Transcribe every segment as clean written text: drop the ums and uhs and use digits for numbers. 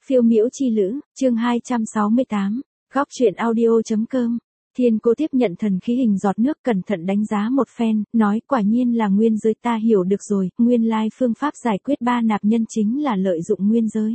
Phiêu miễu chi lữ, chương 268, góc truyện audio.com. Thiên Cô tiếp nhận thần khí hình giọt nước, cẩn thận đánh giá một phen, nói quả nhiên là nguyên giới, ta hiểu được rồi, nguyên lai phương pháp giải quyết ba nạp nhân chính là lợi dụng nguyên giới.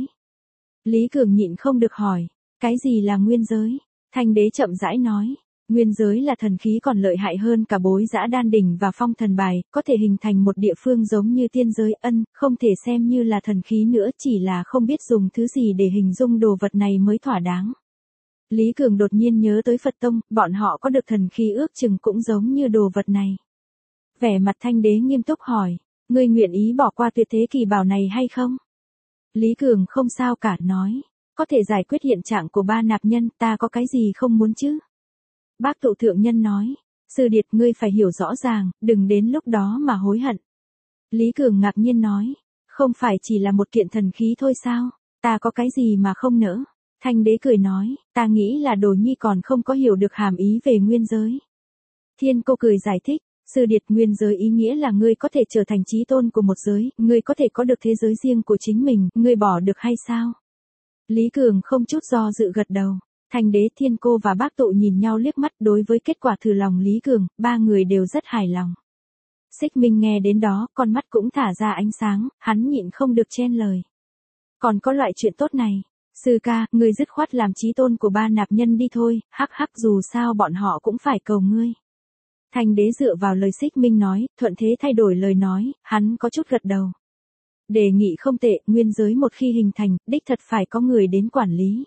Lý Cường nhịn không được hỏi, cái gì là nguyên giới? Thanh đế chậm rãi nói, nguyên giới là thần khí còn lợi hại hơn cả bối dã đan đỉnh và phong thần bài, có thể hình thành một địa phương giống như tiên giới, không thể xem như là thần khí nữa, chỉ là không biết dùng thứ gì để hình dung đồ vật này mới thỏa đáng. Lý Cường đột nhiên nhớ tới Phật Tông, bọn họ có được thần khí ước chừng cũng giống như đồ vật này. Vẻ mặt Thanh đế nghiêm túc hỏi, ngươi nguyện ý bỏ qua tuyệt thế kỳ bảo này hay không? Lý Cường không sao cả, nói, có thể giải quyết hiện trạng của ba nạp nhân, ta có cái gì không muốn chứ? Bác Tụ Thượng Nhân nói, Sư Điệt ngươi phải hiểu rõ ràng, đừng đến lúc đó mà hối hận. Lý Cường ngạc nhiên nói, không phải chỉ là một kiện thần khí thôi sao, ta có cái gì mà không nỡ? Thanh đế cười nói, ta nghĩ là Đồ Nhi còn không có hiểu được hàm ý về nguyên giới. Thiên Cô cười giải thích, Sư Điệt, nguyên giới ý nghĩa là ngươi có thể trở thành chí tôn của một giới, ngươi có thể có được thế giới riêng của chính mình, ngươi bỏ được hay sao? Lý Cường không chút do dự gật đầu. Thanh đế, Thiên Cô và Bác Tụ nhìn nhau liếc mắt, đối với kết quả thử lòng Lý Cường, ba người đều rất hài lòng. Xích Minh nghe đến đó, con mắt cũng thả ra ánh sáng, hắn nhịn không được chen lời. Còn có loại chuyện tốt này. Sư ca, ngươi dứt khoát làm chí tôn của ba nạp nhân đi thôi, hắc hắc, dù sao bọn họ cũng phải cầu ngươi. Thanh đế dựa vào lời Xích Minh nói, thuận thế thay đổi lời nói, hắn có chút gật đầu. Đề nghị không tệ, nguyên giới một khi hình thành, đích thật phải có người đến quản lý.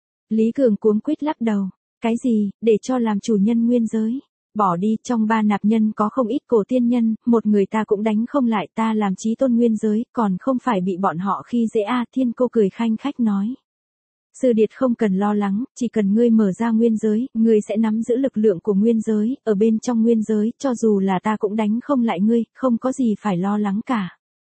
Lý Cường cuống quýt lắc đầu, cái gì, để cho làm chủ nhân nguyên giới? Bỏ đi, trong ba nạp nhân có không ít cổ tiên nhân, một người ta cũng đánh không lại, ta làm chí tôn nguyên giới, còn không phải bị bọn họ khi dễ a. Thiên Cô cười khanh khách nói. Sư Điệt không cần lo lắng, chỉ cần ngươi mở ra nguyên giới, ngươi sẽ nắm giữ lực lượng của nguyên giới, ở bên trong nguyên giới, cho dù là ta cũng đánh không lại ngươi, không có gì phải lo lắng cả.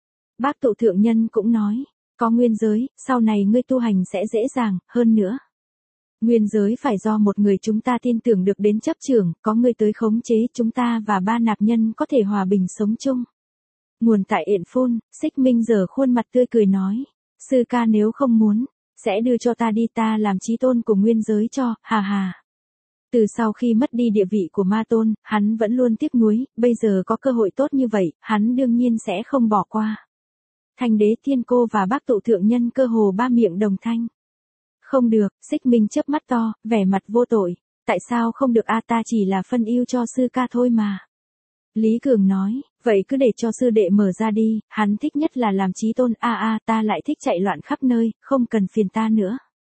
Bác Tụ Thượng Nhân cũng nói, có nguyên giới, sau này ngươi tu hành sẽ dễ dàng, hơn nữa. Nguyên giới phải do một người chúng ta tin tưởng được đến chấp trưởng, có ngươi tới khống chế, chúng ta và ba nạp nhân có thể hòa bình sống chung. Nguồn tại Yện Phun, Xích Minh giở khuôn mặt tươi cười nói, sư ca nếu không muốn, sẽ đưa cho ta đi, ta làm chí tôn của nguyên giới cho, hà hà. Từ sau khi mất đi địa vị của ma tôn, hắn vẫn luôn tiếc nuối, bây giờ có cơ hội tốt như vậy, hắn đương nhiên sẽ không bỏ qua. Thanh đế, Thiên Cô và Bác Tụ Thượng Nhân cơ hồ ba miệng đồng thanh. Không được, Xích Minh chớp mắt to, vẻ mặt vô tội, tại sao không được a, ta chỉ là phân ưu cho sư ca thôi mà. Lý Cường nói, vậy cứ để cho sư đệ mở ra đi, hắn thích nhất là làm chí tôn, ta lại thích chạy loạn khắp nơi, không cần phiền ta nữa.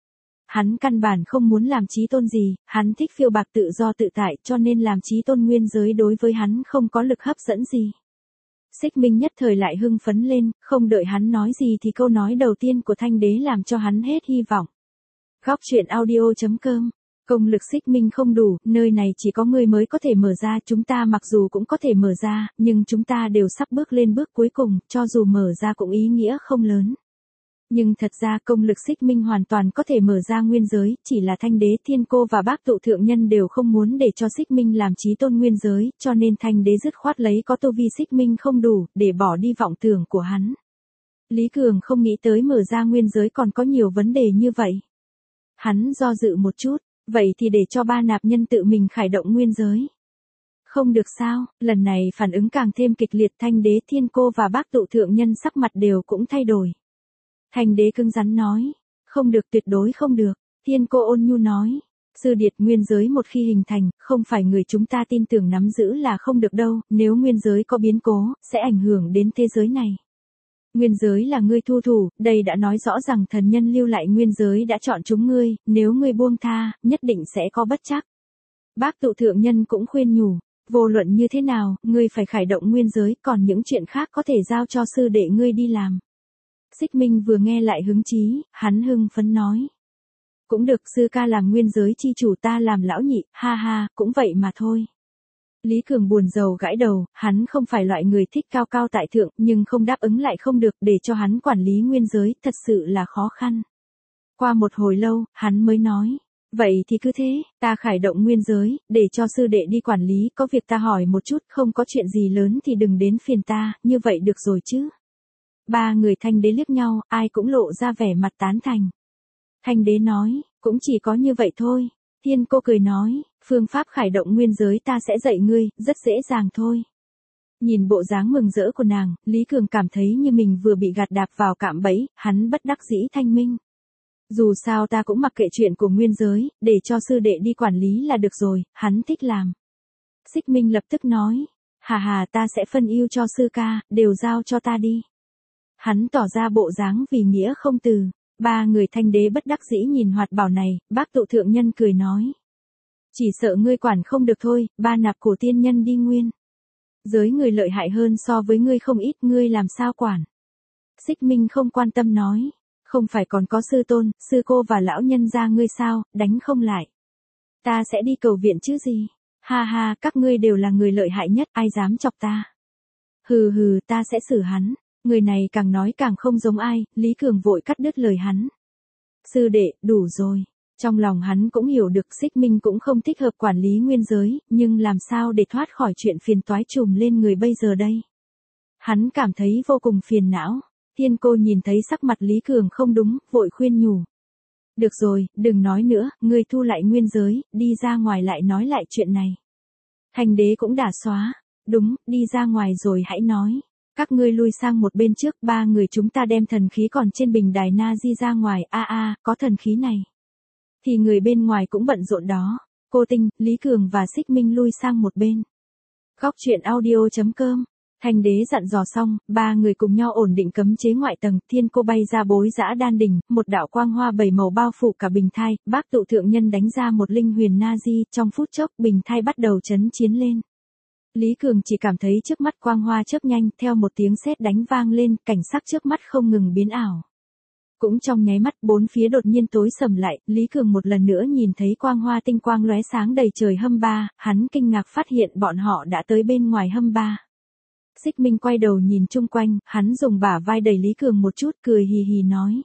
Hắn căn bản không muốn làm chí tôn gì, hắn thích phiêu bạc tự do tự tại, cho nên làm chí tôn nguyên giới đối với hắn không có lực hấp dẫn gì. Xích Minh nhất thời lại hưng phấn lên, không đợi hắn nói gì thì câu nói đầu tiên của Thanh đế làm cho hắn hết hy vọng. Góc truyện audio.com. Công lực Xích Minh không đủ, nơi này chỉ có ngươi mới có thể mở ra, chúng ta mặc dù cũng có thể mở ra, nhưng chúng ta đều sắp bước lên bước cuối cùng, cho dù mở ra cũng ý nghĩa không lớn. Nhưng thật ra công lực Xích Minh hoàn toàn có thể mở ra nguyên giới, chỉ là Thanh đế, Thiên Cô và Bác Tụ Thượng Nhân đều không muốn để cho Xích Minh làm chí tôn nguyên giới, cho nên Thanh đế dứt khoát lấy có tu vi Xích Minh không đủ, để bỏ đi vọng tưởng của hắn. Lý Cường không nghĩ tới mở ra nguyên giới còn có nhiều vấn đề như vậy. Hắn do dự một chút, vậy thì để cho ba nạp nhân tự mình khởi động nguyên giới. Không được sao, lần này phản ứng càng thêm kịch liệt, Thanh đế, Thiên Cô và Bác Tụ Thượng Nhân sắc mặt đều cũng thay đổi. Thanh đế cứng rắn nói, không được, tuyệt đối không được. Thiên Cô ôn nhu nói, Sư Điệt, nguyên giới một khi hình thành, không phải người chúng ta tin tưởng nắm giữ là không được đâu, nếu nguyên giới có biến cố, sẽ ảnh hưởng đến thế giới này. Nguyên giới là ngươi thu thủ, đây đã nói rõ rằng thần nhân lưu lại nguyên giới đã chọn chúng ngươi, nếu ngươi buông tha, nhất định sẽ có bất trắc. Bác Tụ Thượng Nhân cũng khuyên nhủ, vô luận như thế nào, ngươi phải khởi động nguyên giới, còn những chuyện khác có thể giao cho sư đệ ngươi đi làm. Xích Minh vừa nghe lại hứng chí, hắn hưng phấn nói. Cũng được, sư ca làm nguyên giới chi chủ, ta làm lão nhị, ha ha, cũng vậy mà thôi. Lý Cường buồn rầu gãi đầu, hắn không phải loại người thích cao cao tại thượng, nhưng không đáp ứng lại không được, để cho hắn quản lý nguyên giới, thật sự là khó khăn. Qua một hồi lâu, hắn mới nói, vậy thì cứ thế, ta khởi động nguyên giới, để cho sư đệ đi quản lý, có việc ta hỏi một chút, không có chuyện gì lớn thì đừng đến phiền ta, như vậy được rồi chứ. Ba người Thanh đế liếc nhau, ai cũng lộ ra vẻ mặt tán thành. Thanh đế nói, cũng chỉ có như vậy thôi. Thiên cô cười nói, phương pháp khải động nguyên giới ta sẽ dạy ngươi, rất dễ dàng thôi. Nhìn bộ dáng mừng rỡ của nàng, Lý Cường cảm thấy như mình vừa bị gạt đạp vào cạm bẫy, hắn bất đắc dĩ thanh minh. Dù sao ta cũng mặc kệ chuyện của nguyên giới, để cho sư đệ đi quản lý là được rồi, hắn thích làm. Xích Minh lập tức nói, hà ta sẽ phân ưu cho sư ca, đều giao cho ta đi. Hắn tỏ ra bộ dáng vì nghĩa không từ. Ba người Thanh đế bất đắc dĩ nhìn Hoạt Bảo này, bác tụ thượng nhân cười nói. Chỉ sợ ngươi quản không được thôi, ba nạp cổ tiên nhân đi nguyên. Giới người lợi hại hơn so với ngươi không ít, ngươi làm sao quản. Xích Minh không quan tâm nói. Không phải còn có sư tôn, sư cô và lão nhân gia ngươi sao, đánh không lại. Ta sẽ đi cầu viện chứ gì. Ha, các ngươi đều là người lợi hại nhất, ai dám chọc ta. Hừ, ta sẽ xử hắn. Người này càng nói càng không giống ai, Lý Cường vội cắt đứt lời hắn. Sư đệ, đủ rồi. Trong lòng hắn cũng hiểu được Xích Minh cũng không thích hợp quản lý nguyên giới, nhưng làm sao để thoát khỏi chuyện phiền toái trùm lên người bây giờ đây. Hắn cảm thấy vô cùng phiền não. Thiên cô nhìn thấy sắc mặt Lý Cường không đúng, vội khuyên nhủ. Được rồi, đừng nói nữa, ngươi thu lại nguyên giới, đi ra ngoài lại nói lại chuyện này. Thanh đế cũng đã xóa. Đúng, đi ra ngoài rồi hãy nói. Các ngươi lui sang một bên trước, ba người chúng ta đem thần khí còn trên bình đài Na Di ra ngoài, có thần khí này. Thì người bên ngoài cũng bận rộn đó. Cô Tinh, Lý Cường và Xích Minh lui sang một bên. Góc truyện audio.com. Thanh đế dặn dò xong, ba người cùng nhau ổn định cấm chế ngoại tầng, thiên cô bay ra bối giã đan đỉnh, một đạo quang hoa bảy màu bao phủ cả bình thai, bác tụ thượng nhân đánh ra một linh huyền Na Di, trong phút chốc bình thai bắt đầu chấn chiến lên. Lý Cường chỉ cảm thấy trước mắt quang hoa chớp nhanh, theo một tiếng sét đánh vang lên, cảnh sắc trước mắt không ngừng biến ảo. Cũng trong nháy mắt bốn phía đột nhiên tối sầm lại, Lý Cường một lần nữa nhìn thấy quang hoa tinh quang lóe sáng đầy trời hâm ba, hắn kinh ngạc phát hiện bọn họ đã tới bên ngoài hâm ba. Xích Minh quay đầu nhìn chung quanh, hắn dùng bả vai đẩy Lý Cường một chút, cười hì hì nói.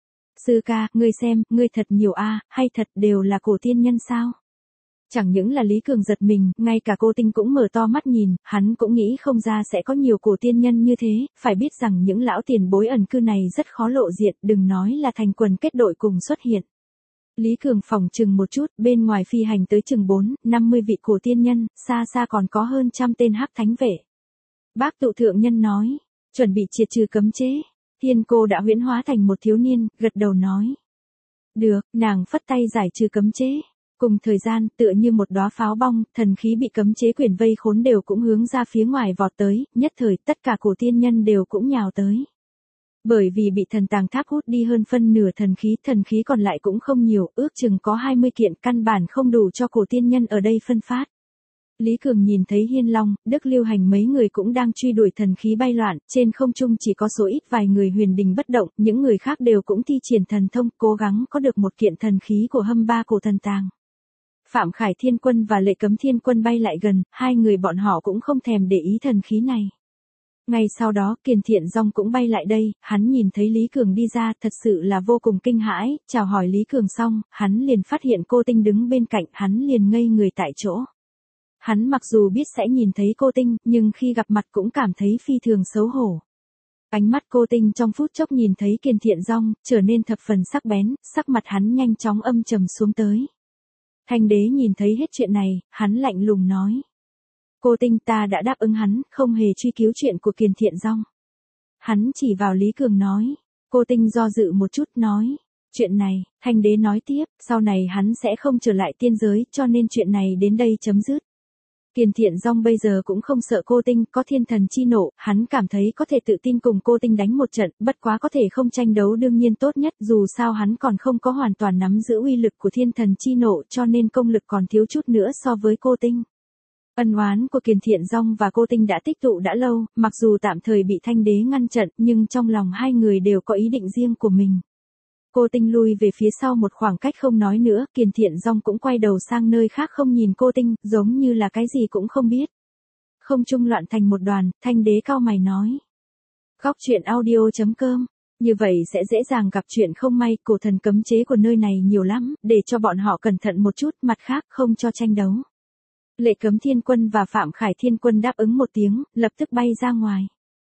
Sư ca, ngươi xem, ngươi thật nhiều hay thật đều là cổ tiên nhân sao? Chẳng những là Lý Cường giật mình, ngay cả cô Tinh cũng mở to mắt nhìn, hắn cũng nghĩ không ra sẽ có nhiều cổ tiên nhân như thế, phải biết rằng những lão tiền bối ẩn cư này rất khó lộ diện, đừng nói là thành quần kết đội cùng xuất hiện. Lý Cường phỏng chừng một chút, bên ngoài phi hành tới chừng 4-50 vị cổ tiên nhân, xa xa còn có hơn 100 tên hắc thánh vệ. Bác tụ thượng nhân nói, chuẩn bị triệt trừ cấm chế. Thiên cô đã huyễn hóa thành một thiếu niên, gật đầu nói. Được, nàng phất tay giải trừ cấm chế. Cùng thời gian, tựa như một đóa pháo bong, thần khí bị cấm chế quyển vây khốn đều cũng hướng ra phía ngoài vọt tới, nhất thời tất cả cổ tiên nhân đều cũng nhào tới. Bởi vì bị thần tàng tháp hút đi hơn phân nửa thần khí còn lại cũng không nhiều, ước chừng có 20 kiện, căn bản không đủ cho cổ tiên nhân ở đây phân phát. Lý Cường nhìn thấy Hiên Long, Đức Lưu Hành mấy người cũng đang truy đuổi thần khí bay loạn, trên không trung chỉ có số ít vài người huyền đình bất động, những người khác đều cũng thi triển thần thông, cố gắng có được một kiện thần khí của hâm ba cổ thần tàng. Phạm Khải Thiên Quân và Lệ Cấm Thiên Quân bay lại gần, hai người bọn họ cũng không thèm để ý thần khí này. Ngay sau đó, Kiền Thiện Dong cũng bay lại đây, hắn nhìn thấy Lý Cường đi ra, thật sự là vô cùng kinh hãi, chào hỏi Lý Cường xong, hắn liền phát hiện cô Tinh đứng bên cạnh, hắn liền ngây người tại chỗ. Hắn mặc dù biết sẽ nhìn thấy cô Tinh, nhưng khi gặp mặt cũng cảm thấy phi thường xấu hổ. Ánh mắt cô Tinh trong phút chốc nhìn thấy Kiền Thiện Dong, trở nên thập phần sắc bén, sắc mặt hắn nhanh chóng âm trầm xuống tới. Thanh đế nhìn thấy hết chuyện này, hắn lạnh lùng nói. Cô Tinh, ta đã đáp ứng hắn, không hề truy cứu chuyện của Kiền Thiện Dong. Hắn chỉ vào Lý Cường nói. Cô Tinh do dự một chút nói. Chuyện này, Thanh đế nói tiếp, sau này hắn sẽ không trở lại tiên giới, cho nên chuyện này đến đây chấm dứt. Kiền Thiện Dong bây giờ cũng không sợ cô Tinh, có thiên thần chi nộ, hắn cảm thấy có thể tự tin cùng cô Tinh đánh một trận, bất quá có thể không tranh đấu đương nhiên tốt nhất, dù sao hắn còn không có hoàn toàn nắm giữ uy lực của thiên thần chi nộ, cho nên công lực còn thiếu chút nữa so với cô Tinh. Ân oán của Kiền Thiện Dong và cô Tinh đã tích tụ đã lâu, mặc dù tạm thời bị Thanh đế ngăn trận, nhưng trong lòng hai người đều có ý định riêng của mình. Cô Tinh lui về phía sau một khoảng cách không nói nữa, Kiền Thiện Dong cũng quay đầu sang nơi khác không nhìn cô Tinh, giống như là cái gì cũng không biết. Không trung loạn thành một đoàn, Thanh đế cau mày nói. Góc truyện audio.com, như vậy sẽ dễ dàng gặp chuyện không may, cổ thần cấm chế của nơi này nhiều lắm, để cho bọn họ cẩn thận một chút, mặt khác không cho tranh đấu. Lệ Cấm Thiên Quân và Phạm Khải Thiên Quân đáp ứng một tiếng, lập tức bay ra ngoài.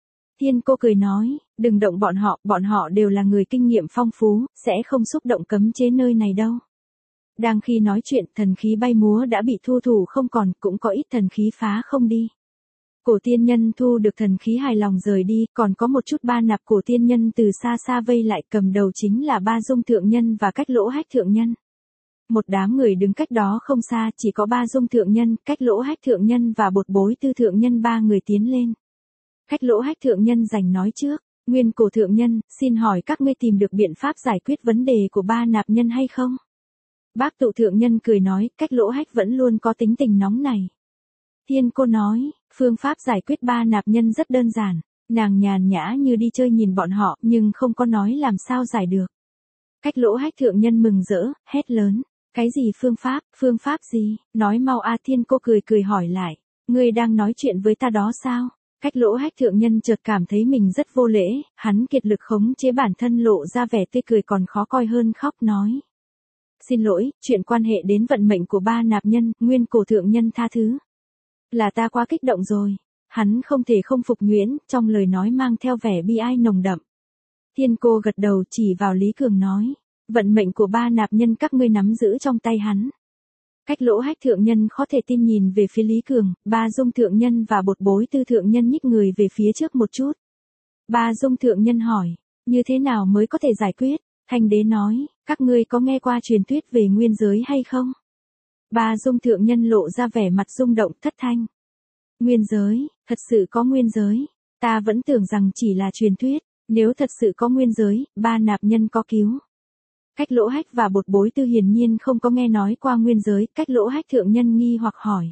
Thiên cô cười nói, đừng động bọn họ đều là người kinh nghiệm phong phú, sẽ không xúc động cấm chế nơi này đâu. Đang khi nói chuyện, thần khí bay múa đã bị thu thủ không còn, cũng có ít thần khí phá không đi. Cổ tiên nhân thu được thần khí hài lòng rời đi, còn có một chút ba nạp cổ tiên nhân từ xa xa vây lại, cầm đầu chính là Ba Dung thượng nhân và Cách Lỗ Hách thượng nhân. Một đám người đứng cách đó không xa, chỉ có Ba Dung thượng nhân, Cách Lỗ Hách thượng nhân và Bột Bối Tư thượng nhân, ba người tiến lên. Cách Lỗ Hách thượng nhân giành nói trước, Nguyên Cổ thượng nhân, xin hỏi các ngươi tìm được biện pháp giải quyết vấn đề của ba nạp nhân hay không? Bác Tụ thượng nhân cười nói, Cách Lỗ Hách vẫn luôn có tính tình nóng này. Thiên cô nói, phương pháp giải quyết ba nạp nhân rất đơn giản, nàng nhàn nhã như đi chơi nhìn bọn họ, nhưng không có nói làm sao giải được. Cách Lỗ Hách thượng nhân mừng rỡ, hét lớn, cái gì phương pháp gì, nói mau a. Thiên cô cười hỏi lại, ngươi đang nói chuyện với ta đó sao? Cách Lỗ Hách thượng nhân chợt cảm thấy mình rất vô lễ, hắn kiệt lực khống chế bản thân lộ ra vẻ tươi cười còn khó coi hơn khóc nói. Xin lỗi, chuyện quan hệ đến vận mệnh của ba nạp nhân, Nguyên Cổ thượng nhân tha thứ. Là ta quá kích động rồi. Hắn không thể không phục nhuyễn, trong lời nói mang theo vẻ bi ai nồng đậm. Thiên cô gật đầu chỉ vào Lý Cường nói, vận mệnh của ba nạp nhân các ngươi nắm giữ trong tay hắn. Cách Lỗ Hách thượng nhân khó thể tin nhìn về phía Lý Cường, Ba Dung thượng nhân và Bột Bối Tư thượng nhân nhích người về phía trước một chút. Ba Dung thượng nhân hỏi, như thế nào mới có thể giải quyết? Thanh đế nói, các ngươi có nghe qua truyền thuyết về nguyên giới hay không? Ba Dung thượng nhân lộ ra vẻ mặt rung động thất thanh. Nguyên giới, thật sự có nguyên giới. Ta vẫn tưởng rằng chỉ là truyền thuyết, nếu thật sự có nguyên giới, ba nạp nhân có cứu. Cách Lỗ Hách và Bột Bối Tư hiển nhiên không có nghe nói qua nguyên giới, Cách Lỗ Hách thượng nhân nghi hoặc hỏi.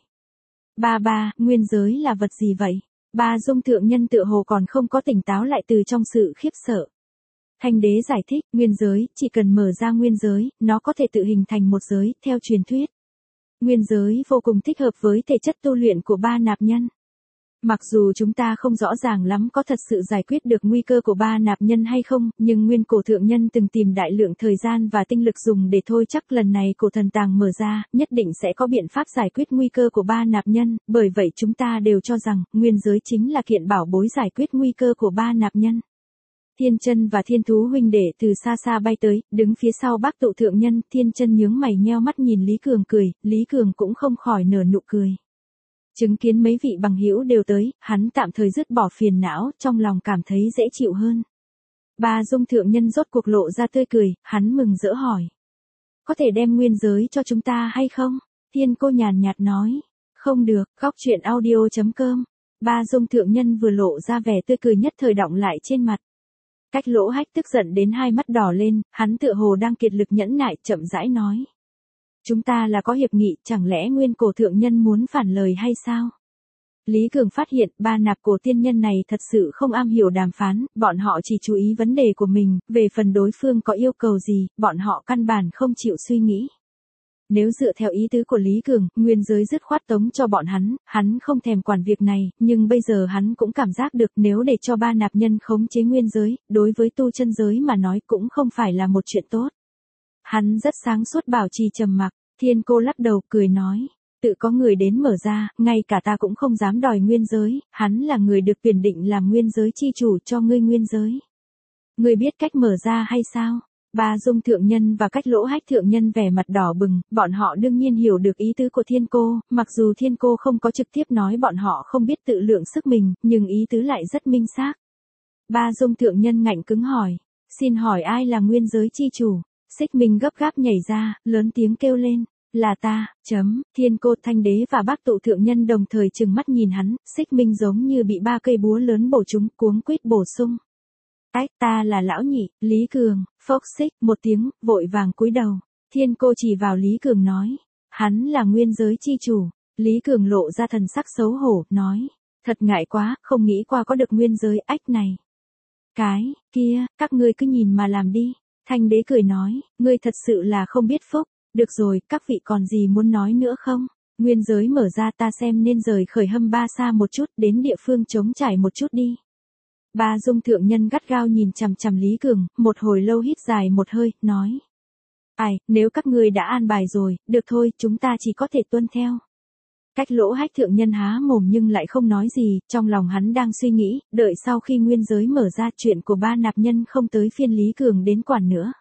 Ba, nguyên giới là vật gì vậy? Ba Dung thượng nhân tựa hồ còn không có tỉnh táo lại từ trong sự khiếp sợ. Thanh đế giải thích, nguyên giới, chỉ cần mở ra nguyên giới, nó có thể tự hình thành một giới, theo truyền thuyết. Nguyên giới vô cùng thích hợp với thể chất tu luyện của ba nạp nhân. Mặc dù chúng ta không rõ ràng lắm có thật sự giải quyết được nguy cơ của ba nạp nhân hay không, nhưng Nguyên Cổ thượng nhân từng tìm đại lượng thời gian và tinh lực dùng để thôi chắc lần này cổ thần tàng mở ra, nhất định sẽ có biện pháp giải quyết nguy cơ của ba nạp nhân, bởi vậy chúng ta đều cho rằng, nguyên giới chính là kiện bảo bối giải quyết nguy cơ của ba nạp nhân. Thiên Chân và Thiên Thú huynh đệ từ xa xa bay tới, đứng phía sau Bác Tụ thượng nhân, Thiên Chân nhướng mày nheo mắt nhìn Lý Cường cười, Lý Cường cũng không khỏi nở nụ cười. Chứng kiến mấy vị bằng hữu đều tới, hắn tạm thời dứt bỏ phiền não, trong lòng cảm thấy dễ chịu hơn. Ba Dung thượng nhân rốt cuộc lộ ra tươi cười, hắn mừng rỡ hỏi. Có thể đem nguyên giới cho chúng ta hay không? Thiên cô nhàn nhạt nói. Không được, góc truyện audio.com. Ba Dung thượng nhân vừa lộ ra vẻ tươi cười nhất thời đọng lại trên mặt. Cách Lỗ Hách tức giận đến hai mắt đỏ lên, hắn tựa hồ đang kiệt lực nhẫn nại, chậm rãi nói. Chúng ta là có hiệp nghị, chẳng lẽ Nguyên Cổ thượng nhân muốn phản lời hay sao? Lý Cường phát hiện, ba nạp cổ tiên nhân này thật sự không am hiểu đàm phán, bọn họ chỉ chú ý vấn đề của mình, về phần đối phương có yêu cầu gì, bọn họ căn bản không chịu suy nghĩ. Nếu dựa theo ý tứ của Lý Cường, nguyên giới dứt khoát tống cho bọn hắn không thèm quản việc này, nhưng bây giờ hắn cũng cảm giác được nếu để cho ba nạp nhân khống chế nguyên giới, đối với tu chân giới mà nói cũng không phải là một chuyện tốt. Hắn rất sáng suốt bảo trì trầm mặc, Thiên cô lắc đầu cười nói, tự có người đến mở ra, ngay cả ta cũng không dám đòi nguyên giới, hắn là người được tuyển định làm nguyên giới chi chủ cho ngươi nguyên giới. Ngươi biết cách mở ra hay sao? Ba Dung thượng nhân và Cách Lỗ Hách thượng nhân vẻ mặt đỏ bừng, bọn họ đương nhiên hiểu được ý tứ của Thiên cô, mặc dù Thiên cô không có trực tiếp nói bọn họ không biết tự lượng sức mình, nhưng ý tứ lại rất minh xác. Ba Dung thượng nhân ngạnh cứng hỏi, xin hỏi ai là nguyên giới chi chủ? Xích Minh gấp gáp nhảy ra, lớn tiếng kêu lên, là ta, Thiên cô, Thanh đế và Bác Tụ thượng nhân đồng thời trừng mắt nhìn hắn, Xích Minh giống như bị ba cây búa lớn bổ trúng, cuống quýt bổ sung. Ta là lão nhị, Lý Cường, phốc xích, một tiếng, vội vàng cúi đầu. Thiên cô chỉ vào Lý Cường nói, hắn là nguyên giới chi chủ. Lý Cường lộ ra thần sắc xấu hổ, nói, thật ngại quá, không nghĩ qua có được nguyên giới ách này. Cái, kia, các ngươi cứ nhìn mà làm đi. Thanh đế cười nói, ngươi thật sự là không biết phúc. Được rồi, các vị còn gì muốn nói nữa không? Nguyên giới mở ra ta xem nên rời khỏi Hâm Ba xa một chút, đến địa phương trống trải một chút đi. Ba Dung thượng nhân gắt gao nhìn chằm chằm Lý Cường, một hồi lâu hít dài một hơi, nói. Ai, nếu các ngươi đã an bài rồi, được thôi, chúng ta chỉ có thể tuân theo. Cách Lỗ Hách thượng nhân há mồm nhưng lại không nói gì, trong lòng hắn đang suy nghĩ, đợi sau khi nguyên giới mở ra chuyện của ba nạp nhân không tới phiên Lý Cường đến quản nữa.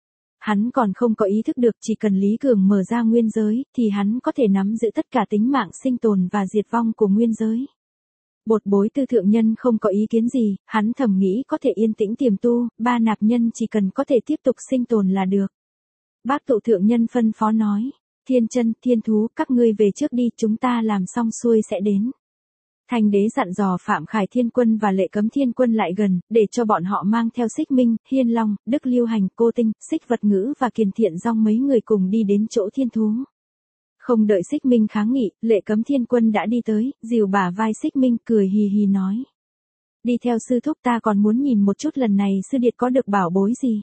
Hắn còn không có ý thức được chỉ cần Lý Cường mở ra nguyên giới, thì hắn có thể nắm giữ tất cả tính mạng sinh tồn và diệt vong của nguyên giới. Bột bối Tư thượng nhân không có ý kiến gì, hắn thầm nghĩ có thể yên tĩnh tiềm tu, ba nạp nhân chỉ cần có thể tiếp tục sinh tồn là được. Bác Tụ thượng nhân phân phó nói, Thiên Chân, Thiên Thú, các ngươi về trước đi, chúng ta làm xong xuôi sẽ đến. Thành đế dặn dò Phạm Khải Thiên Quân và Lệ Cấm Thiên Quân lại gần, để cho bọn họ mang theo Xích Minh, Hiên Long, Đức Lưu Hành, Cô Tinh, Xích Vật Ngữ và Kiền Thiện Dong mấy người cùng đi đến chỗ Thiên Thú. Không đợi Xích Minh kháng nghị, Lệ Cấm Thiên Quân đã đi tới, dìu bả vai Xích Minh, cười hì hì nói. Đi theo sư thúc, ta còn muốn nhìn một chút lần này sư điệt có được bảo bối gì.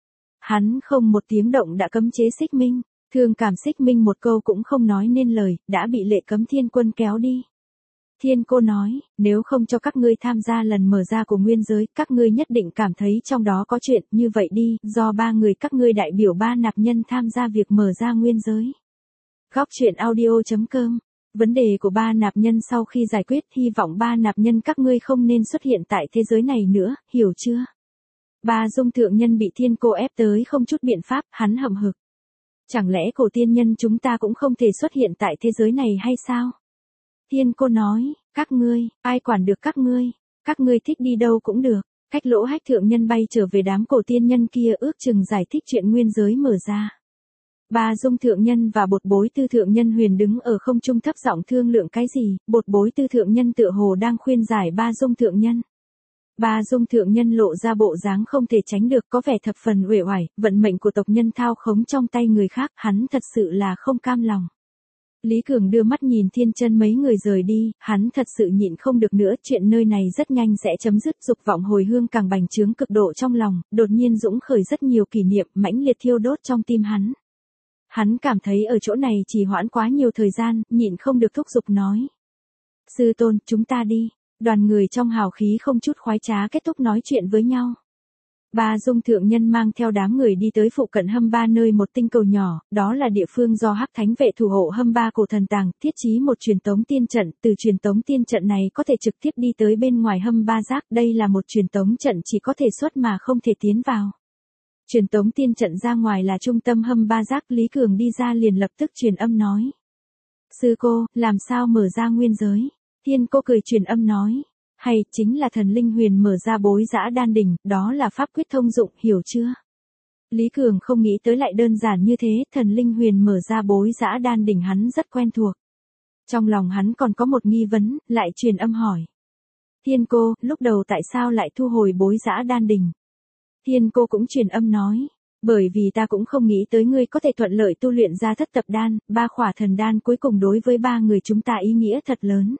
Hắn không một tiếng động đã cấm chế Xích Minh, thương cảm Xích Minh một câu cũng không nói nên lời, đã bị Lệ Cấm Thiên Quân kéo đi. Thiên Cô nói, nếu không cho các ngươi tham gia lần mở ra của nguyên giới, các ngươi nhất định cảm thấy trong đó có chuyện, như vậy đi, do ba người các ngươi đại biểu ba nạp nhân tham gia việc mở ra nguyên giới. Góc truyện audio.com. Vấn đề của ba nạp nhân sau khi giải quyết, hy vọng ba nạp nhân các ngươi không nên xuất hiện tại thế giới này nữa, hiểu chưa? Ba Dung thượng nhân bị Thiên Cô ép tới không chút biện pháp, hắn hậm hực. Chẳng lẽ cổ tiên nhân chúng ta cũng không thể xuất hiện tại thế giới này hay sao? Thiên Cô nói, các ngươi, ai quản được các ngươi thích đi đâu cũng được. Cách Lỗ Hách thượng nhân bay trở về đám cổ tiên nhân kia ước chừng giải thích chuyện nguyên giới mở ra. Ba Dung thượng nhân và Bột bối Tư thượng nhân huyền đứng ở không trung thấp giọng thương lượng cái gì, Bột bối Tư thượng nhân tựa hồ đang khuyên giải ba Dung thượng nhân. Ba Dung thượng nhân lộ ra bộ dáng không thể tránh được, có vẻ thập phần uể oải, vận mệnh của tộc nhân thao khống trong tay người khác, hắn thật sự là không cam lòng. Lý Cường đưa mắt nhìn Thiên Chân mấy người rời đi, hắn thật sự nhịn không được nữa, chuyện nơi này rất nhanh sẽ chấm dứt, dục vọng hồi hương càng bành trướng cực độ trong lòng, đột nhiên dũng khởi rất nhiều kỷ niệm, mãnh liệt thiêu đốt trong tim hắn. Hắn cảm thấy ở chỗ này trì hoãn quá nhiều thời gian, nhịn không được thúc giục nói. Sư tôn, chúng ta đi. Đoàn người trong hào khí không chút khoái trá kết thúc nói chuyện với nhau. Ba Dung thượng nhân mang theo đám người đi tới phụ cận Hâm Ba nơi một tinh cầu nhỏ, đó là địa phương do Hắc Thánh vệ thủ hộ Hâm Ba cổ thần tàng, thiết trí một truyền tống tiên trận, từ truyền tống tiên trận này có thể trực tiếp đi tới bên ngoài Hâm Ba giác, đây là một truyền tống trận chỉ có thể xuất mà không thể tiến vào. Truyền tống tiên trận ra ngoài là trung tâm Hâm Ba giác, Lý Cường đi ra liền lập tức truyền âm nói. Sư cô, làm sao mở ra nguyên giới? Thiên Cô cười truyền âm nói. Hay, chính là thần linh huyền mở ra bối dã đan đỉnh, đó là pháp quyết thông dụng, hiểu chưa? Lý Cường không nghĩ tới lại đơn giản như thế, thần linh huyền mở ra bối dã đan đỉnh hắn rất quen thuộc. Trong lòng hắn còn có một nghi vấn, lại truyền âm hỏi. Thiên Cô, lúc đầu tại sao lại thu hồi bối dã đan đỉnh? Thiên Cô cũng truyền âm nói. Bởi vì ta cũng không nghĩ tới ngươi có thể thuận lợi tu luyện ra thất tập đan, ba khỏa thần đan cuối cùng đối với ba người chúng ta ý nghĩa thật lớn.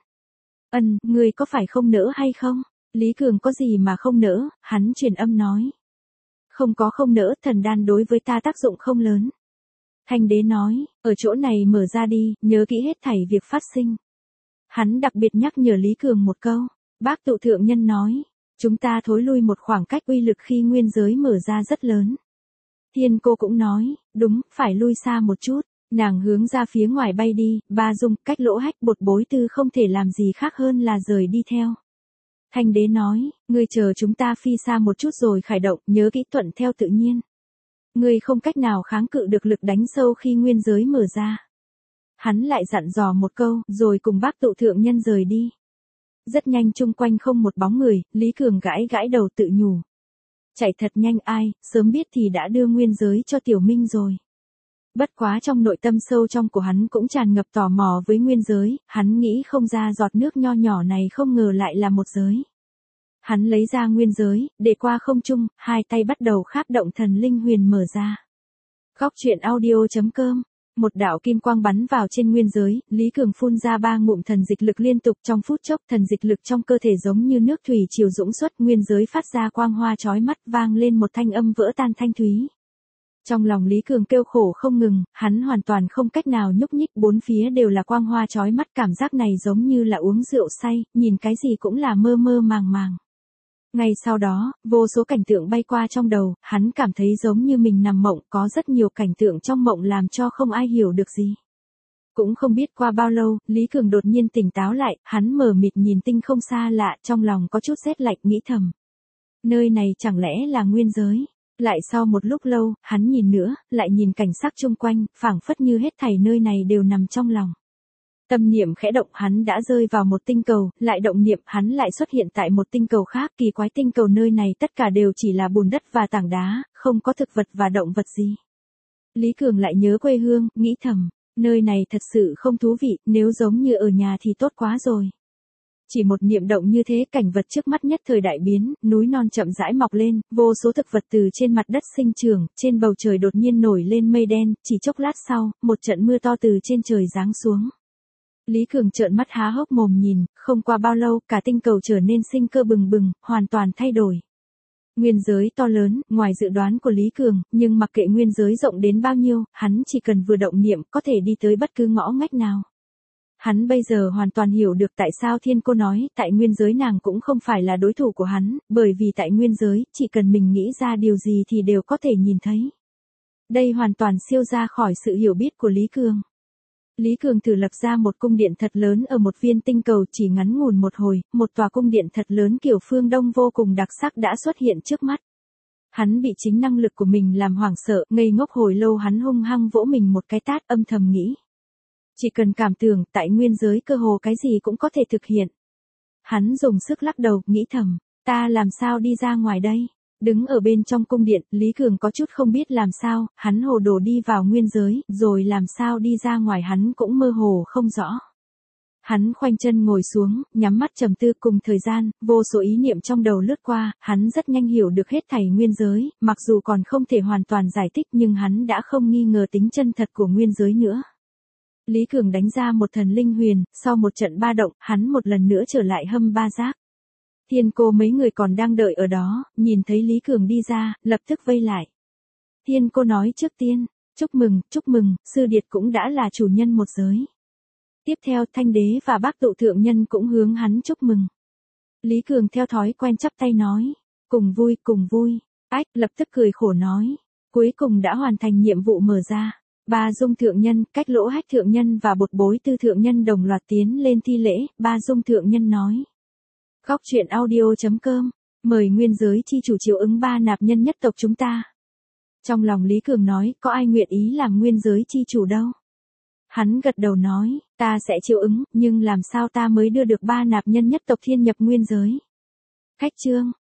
Ngươi có phải không nỡ hay không? Lý Cường có gì mà không nỡ, hắn truyền âm nói. Không có không nỡ, thần đan đối với ta tác dụng không lớn. Thanh đế nói, ở chỗ này mở ra đi, nhớ kỹ hết thảy việc phát sinh. Hắn đặc biệt nhắc nhở Lý Cường một câu. Bác Tụ thượng nhân nói, chúng ta thối lui một khoảng cách, uy lực khi nguyên giới mở ra rất lớn. Thiên Cô cũng nói, đúng, phải lui xa một chút. Nàng hướng ra phía ngoài bay đi, Ba Dung, Cách Lỗ Hách, Bột bối Tư không thể làm gì khác hơn là rời đi theo. Thanh đế nói, ngươi chờ chúng ta phi xa một chút rồi khởi động, nhớ kỹ thuận theo tự nhiên. Ngươi không cách nào kháng cự được lực đánh sâu khi nguyên giới mở ra. Hắn lại dặn dò một câu, rồi cùng bác Tụ thượng nhân rời đi. Rất nhanh chung quanh không một bóng người, Lý Cường gãi gãi đầu tự nhủ. Chạy thật nhanh ai, sớm biết thì đã đưa nguyên giới cho Tiểu Minh rồi. Bất quá trong nội tâm sâu trong của hắn cũng tràn ngập tò mò với nguyên giới, hắn nghĩ không ra giọt nước nho nhỏ này không ngờ lại là một giới. Hắn lấy ra nguyên giới, để qua không trung, hai tay bắt đầu kháp động thần linh huyền mở ra. Góc truyện audio.com. Một đạo kim quang bắn vào trên nguyên giới, Lý Cường phun ra 3 ngụm thần dịch lực liên tục, trong phút chốc, thần dịch lực trong cơ thể giống như nước thủy triều dũng xuất, nguyên giới phát ra quang hoa chói mắt, vang lên một thanh âm vỡ tan thanh thúy. Trong lòng Lý Cường kêu khổ không ngừng, hắn hoàn toàn không cách nào nhúc nhích, bốn phía đều là quang hoa chói mắt, cảm giác này giống như là uống rượu say, nhìn cái gì cũng là mơ mơ màng màng. Ngay sau đó, vô số cảnh tượng bay qua trong đầu, hắn cảm thấy giống như mình nằm mộng, có rất nhiều cảnh tượng trong mộng làm cho không ai hiểu được gì. Cũng không biết qua bao lâu, Lý Cường đột nhiên tỉnh táo lại, hắn mờ mịt nhìn tinh không xa lạ, trong lòng có chút rét lạnh nghĩ thầm. Nơi này chẳng lẽ là nguyên giới? Lại sau một lúc lâu, hắn nhìn nữa, lại nhìn cảnh sắc chung quanh, phảng phất như hết thảy nơi này đều nằm trong lòng. Tâm niệm khẽ động, hắn đã rơi vào một tinh cầu, lại động niệm, hắn lại xuất hiện tại một tinh cầu khác, kỳ quái tinh cầu nơi này tất cả đều chỉ là bùn đất và tảng đá, không có thực vật và động vật gì. Lý Cường lại nhớ quê hương, nghĩ thầm, nơi này thật sự không thú vị, nếu giống như ở nhà thì tốt quá rồi. Chỉ một niệm động như thế, cảnh vật trước mắt nhất thời đại biến, núi non chậm rãi mọc lên, vô số thực vật từ trên mặt đất sinh trưởng, trên bầu trời đột nhiên nổi lên mây đen, chỉ chốc lát sau, một trận mưa to từ trên trời giáng xuống. Lý Cường trợn mắt há hốc mồm nhìn, không qua bao lâu, cả tinh cầu trở nên sinh cơ bừng bừng, hoàn toàn thay đổi. Nguyên giới to lớn, ngoài dự đoán của Lý Cường, nhưng mặc kệ nguyên giới rộng đến bao nhiêu, hắn chỉ cần vừa động niệm có thể đi tới bất cứ ngõ ngách nào. Hắn bây giờ hoàn toàn hiểu được tại sao Thiên Cô nói, tại nguyên giới nàng cũng không phải là đối thủ của hắn, bởi vì tại nguyên giới, chỉ cần mình nghĩ ra điều gì thì đều có thể nhìn thấy. Đây hoàn toàn siêu ra khỏi sự hiểu biết của Lý Cường. Lý Cường thử lập ra một cung điện thật lớn ở một viên tinh cầu, chỉ ngắn ngủn một hồi, một tòa cung điện thật lớn kiểu phương Đông vô cùng đặc sắc đã xuất hiện trước mắt. Hắn bị chính năng lực của mình làm hoảng sợ, ngây ngốc hồi lâu, hắn hung hăng vỗ mình một cái tát, âm thầm nghĩ. Chỉ cần cảm tưởng, tại nguyên giới cơ hồ cái gì cũng có thể thực hiện. Hắn dùng sức lắc đầu, nghĩ thầm, ta làm sao đi ra ngoài đây? Đứng ở bên trong cung điện, Lý Cường có chút không biết làm sao, hắn hồ đồ đi vào nguyên giới, rồi làm sao đi ra ngoài hắn cũng mơ hồ không rõ. Hắn khoanh chân ngồi xuống, nhắm mắt trầm tư, cùng thời gian, vô số ý niệm trong đầu lướt qua, hắn rất nhanh hiểu được hết thảy nguyên giới, mặc dù còn không thể hoàn toàn giải thích nhưng hắn đã không nghi ngờ tính chân thật của nguyên giới nữa. Lý Cường đánh ra một thần linh huyền, sau một trận ba động, hắn một lần nữa trở lại hâm ba giác. Thiên Cô mấy người còn đang đợi ở đó, nhìn thấy Lý Cường đi ra, lập tức vây lại. Thiên Cô nói trước tiên, chúc mừng, Sư Điệt cũng đã là chủ nhân một giới. Tiếp theo Thanh Đế và Bác Tụ Thượng Nhân cũng hướng hắn chúc mừng. Lý Cường theo thói quen chắp tay nói, cùng vui, ách lập tức cười khổ nói, cuối cùng đã hoàn thành nhiệm vụ mở ra. Ba Dung Thượng Nhân, Cách Lỗ Hách Thượng Nhân và Bột Bối Tư Thượng Nhân đồng loạt tiến lên thi lễ, Ba Dung Thượng Nhân nói. Góc truyện audio.com, mời nguyên giới chi chủ chiếu ứng ba nạp nhân nhất tộc chúng ta. Trong lòng Lý Cường nói, có ai nguyện ý làm nguyên giới chi chủ đâu. Hắn gật đầu nói, ta sẽ chiếu ứng, nhưng làm sao ta mới đưa được ba nạp nhân nhất tộc thiên nhập nguyên giới. Khách chương.